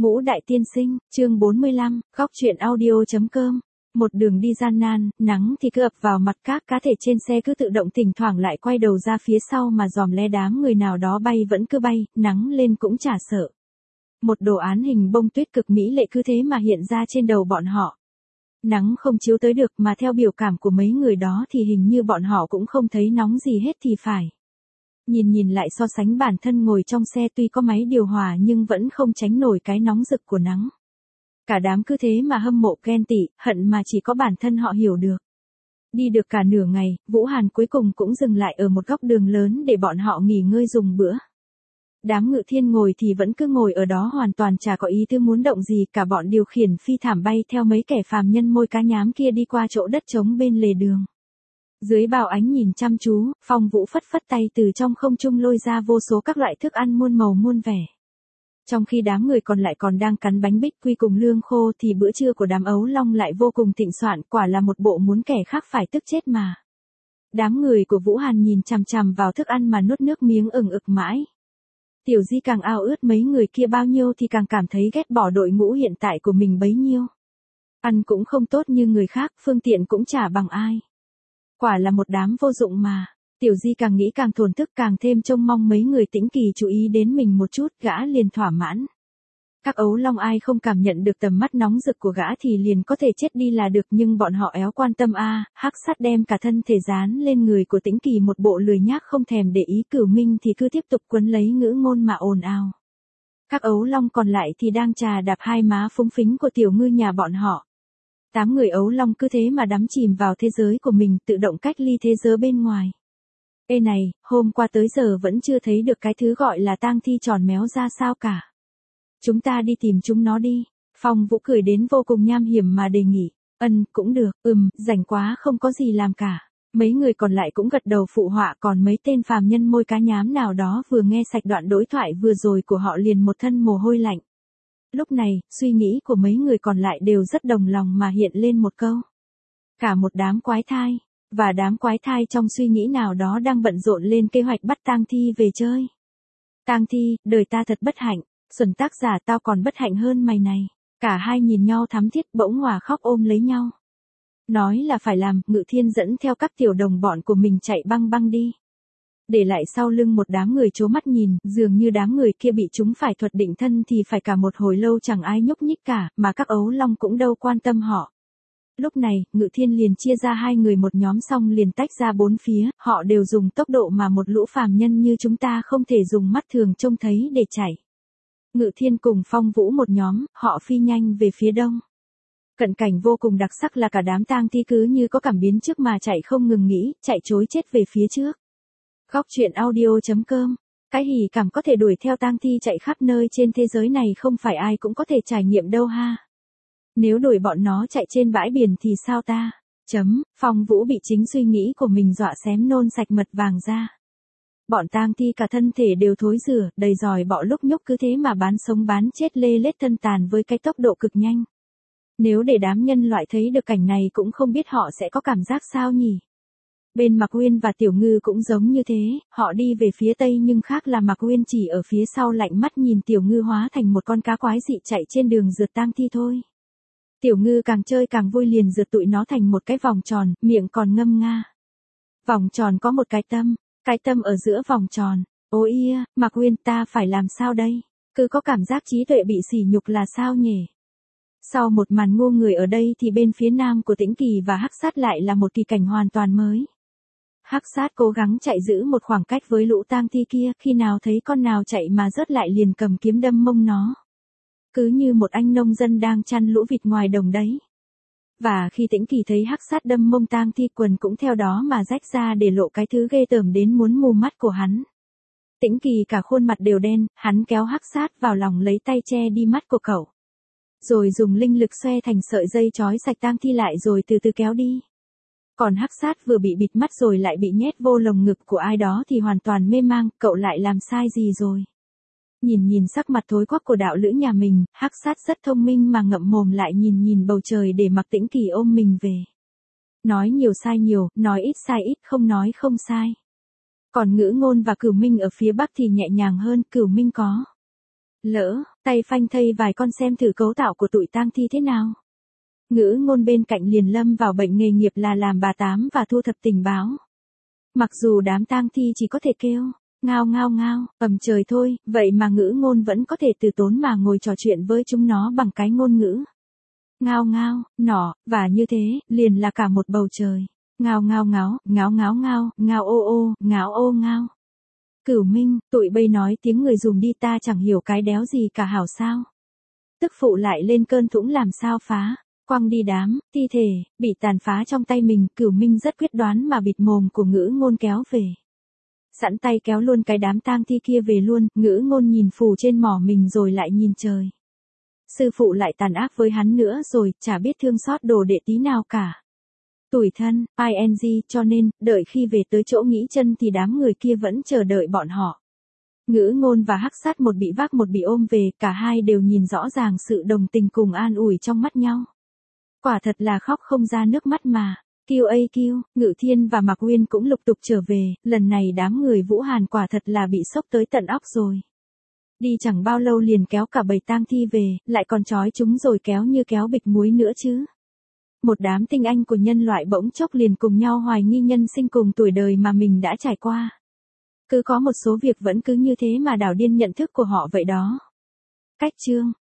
Ngũ Đại Tiên Sinh, chương 45, góc truyện audio.com. Một đường đi gian nan, nắng thì cứ ập vào mặt, các cá thể trên xe cứ tự động thỉnh thoảng lại quay đầu ra phía sau mà dòm le đám người nào đó bay vẫn cứ bay, nắng lên cũng chả sợ. Một đồ án hình bông tuyết cực mỹ lệ cứ thế mà hiện ra trên đầu bọn họ. Nắng không chiếu tới được mà theo biểu cảm của mấy người đó thì hình như bọn họ cũng không thấy nóng gì hết thì phải. Nhìn lại so sánh bản thân ngồi trong xe tuy có máy điều hòa nhưng vẫn không tránh nổi cái nóng rực của nắng. Cả đám cứ thế mà hâm mộ ghen tị, hận mà chỉ có bản thân họ hiểu được. Đi được cả nửa ngày, Vũ Hàn cuối cùng cũng dừng lại ở một góc đường lớn để bọn họ nghỉ ngơi dùng bữa. Đám Ngự Thiên ngồi thì vẫn cứ ngồi ở đó hoàn toàn chả có ý tư muốn động gì, cả bọn điều khiển phi thảm bay theo mấy kẻ phàm nhân môi cá nhám kia đi qua chỗ đất trống bên lề đường. Dưới bao ánh nhìn chăm chú, Phong Vũ phất phất tay từ trong không trung lôi ra vô số các loại thức ăn muôn màu muôn vẻ. Trong khi đám người còn lại còn đang cắn bánh bích quy cùng lương khô thì bữa trưa của đám ấu long lại vô cùng thịnh soạn, quả là một bộ muốn kẻ khác phải tức chết mà. Đám người của Vũ Hàn nhìn chằm chằm vào thức ăn mà nuốt nước miếng ừng ực mãi. Tiểu Di càng ao ước mấy người kia bao nhiêu thì càng cảm thấy ghét bỏ đội ngũ hiện tại của mình bấy nhiêu. Ăn cũng không tốt như người khác, phương tiện cũng chả bằng ai. Quả là một đám vô dụng mà. Tiểu Di càng nghĩ càng thổn thức, càng thêm trông mong mấy người Tĩnh Kỳ chú ý đến mình một chút, gã liền thỏa mãn. Các ấu long ai không cảm nhận được tầm mắt nóng rực của gã thì liền có thể chết đi là được, nhưng bọn họ éo quan tâm a. Hắc Sát đem cả thân thể dán lên người của Tĩnh Kỳ một bộ lười nhác không thèm để ý. Cửu Minh thì cứ tiếp tục quấn lấy ngữ ngôn mà ồn ào. Các ấu long còn lại thì đang chà đạp hai má phúng phính của tiểu ngư nhà bọn họ. 8 người ấu long cứ thế mà đắm chìm vào thế giới của mình, tự động cách ly thế giới bên ngoài. Ê này, hôm qua tới giờ vẫn chưa thấy được cái thứ gọi là tang thi tròn méo ra sao cả. Chúng ta đi tìm chúng nó đi. Phong Vũ cười đến vô cùng nham hiểm mà đề nghị. Cũng được, rảnh quá không có gì làm cả. Mấy người còn lại cũng gật đầu phụ họa, còn mấy tên phàm nhân môi cá nhám nào đó vừa nghe sạch đoạn đối thoại vừa rồi của họ liền một thân mồ hôi lạnh. Lúc này, suy nghĩ của mấy người còn lại đều rất đồng lòng mà hiện lên một câu. Cả một đám quái thai, và đám quái thai trong suy nghĩ nào đó đang bận rộn lên kế hoạch bắt tang thi về chơi. Tang thi, đời ta thật bất hạnh, Xuân tác giả tao còn bất hạnh hơn mày này. Cả hai nhìn nhau thắm thiết bỗng hòa khóc ôm lấy nhau. Nói là phải làm, Ngự Thiên dẫn theo các tiểu đồng bọn của mình chạy băng băng đi. Để lại sau lưng một đám người trố mắt nhìn, dường như đám người kia bị chúng phải thuật định thân thì phải cả một hồi lâu chẳng ai nhúc nhích cả, mà các ấu long cũng đâu quan tâm họ. Lúc này, Ngự Thiên liền chia ra hai người một nhóm xong liền tách ra bốn phía, họ đều dùng tốc độ mà một lũ phàm nhân như chúng ta không thể dùng mắt thường trông thấy để chạy. Ngự Thiên cùng Phong Vũ một nhóm, họ phi nhanh về phía đông. Cận cảnh vô cùng đặc sắc là cả đám tang thi cứ như có cảm biến trước mà chạy không ngừng nghỉ, chạy trối chết về phía trước. Góc truyện audio.com. Cái hỉ cảm có thể đuổi theo tang thi chạy khắp nơi trên thế giới này không phải ai cũng có thể trải nghiệm đâu ha. Nếu đuổi bọn nó chạy trên bãi biển thì sao ta? Phong Vũ bị chính suy nghĩ của mình dọa xém nôn sạch mật vàng ra. Bọn tang thi cả thân thể đều thối rữa, đầy giòi bọ lúc nhúc cứ thế mà bán sống bán chết lê lết thân tàn với cái tốc độ cực nhanh. Nếu để đám nhân loại thấy được cảnh này cũng không biết họ sẽ có cảm giác sao nhỉ? Bên Mạc Uyên và Tiểu Ngư cũng giống như thế, họ đi về phía tây nhưng khác là Mạc Uyên chỉ ở phía sau lạnh mắt nhìn Tiểu Ngư hóa thành một con cá quái dị chạy trên đường rượt tang thi thôi. Tiểu Ngư càng chơi càng vui liền rượt tụi nó thành một cái vòng tròn, miệng còn ngâm nga. Vòng tròn có một cái tâm ở giữa vòng tròn. Ôi ia, Mạc Uyên ta phải làm sao đây? Cứ có cảm giác trí tuệ bị sỉ nhục là sao nhỉ? Sau một màn ngu người ở đây thì bên phía nam của Tĩnh Kỳ và Hắc Sát lại là một kỳ cảnh hoàn toàn mới. Hắc Sát cố gắng chạy giữ một khoảng cách với lũ tang thi kia, khi nào thấy con nào chạy mà rớt lại liền cầm kiếm đâm mông nó. Cứ như một anh nông dân đang chăn lũ vịt ngoài đồng đấy. Và khi Tĩnh Kỳ thấy Hắc Sát đâm mông tang thi, quần cũng theo đó mà rách ra để lộ cái thứ ghê tởm đến muốn mù mắt của hắn. Tĩnh Kỳ cả khuôn mặt đều đen, hắn kéo Hắc Sát vào lòng lấy tay che đi mắt của cậu. Rồi dùng linh lực xoe thành sợi dây trói sạch tang thi lại rồi từ từ kéo đi. Còn Hắc Sát vừa bị bịt mắt rồi lại bị nhét vô lồng ngực của ai đó thì hoàn toàn mê mang, cậu lại làm sai gì rồi? Nhìn sắc mặt thối quắc của đạo lữ nhà mình, Hắc Sát rất thông minh mà ngậm mồm lại nhìn bầu trời để mặc Tĩnh Kỳ ôm mình về. Nói nhiều sai nhiều, nói ít sai ít, không nói không sai. Còn Ngữ Ngôn và Cửu Minh ở phía bắc thì nhẹ nhàng hơn, Cửu Minh có Lỡ, tay phanh thây vài con xem thử cấu tạo của tụi tang thi thế nào. Ngữ ngôn bên cạnh liền lâm vào bệnh nghề nghiệp là làm bà tám và thu thập tình báo. Mặc dù đám tang thi chỉ có thể kêu, ngao ngao ngao, ầm trời thôi, vậy mà ngữ ngôn vẫn có thể từ tốn mà ngồi trò chuyện với chúng nó bằng cái ngôn ngữ. Ngao ngao, nọ, và như thế, liền là cả một bầu trời. Ngao ngao ngáo, ngáo ngáo ngao, ngao ô ô, ngáo ô ngao. Cửu Minh, tụi bây nói tiếng người dùng đi ta chẳng hiểu cái đéo gì cả hảo sao. Tức phụ lại lên cơn thũng làm sao phá, quăng đi đám, thi thể, bị tàn phá trong tay mình, Cửu Minh rất quyết đoán mà bịt mồm của ngữ ngôn kéo về. Sẵn tay kéo luôn cái đám tang thi kia về luôn, ngữ ngôn nhìn phù trên mỏ mình rồi lại nhìn trời. Sư phụ lại tàn ác với hắn nữa rồi, chả biết thương xót đồ đệ tí nào cả. Tủi thân, ing, cho nên, đợi khi về tới chỗ nghỉ chân thì đám người kia vẫn chờ đợi bọn họ. Ngữ ngôn và hắc sát một bị vác một bị ôm về, cả hai đều nhìn rõ ràng sự đồng tình cùng an ủi trong mắt nhau. Quả thật là khóc không ra nước mắt mà. QAQ, Ngự Thiên và Mạc Uyên cũng lục tục trở về, lần này đám người Vũ Hàn quả thật là bị sốc tới tận óc rồi. Đi chẳng bao lâu liền kéo cả bầy tang thi về, lại còn trói chúng rồi kéo như kéo bịch muối nữa chứ. Một đám tinh anh của nhân loại bỗng chốc liền cùng nhau hoài nghi nhân sinh cùng tuổi đời mà mình đã trải qua. Cứ có một số việc vẫn cứ như thế mà đảo điên nhận thức của họ vậy đó. Cách chương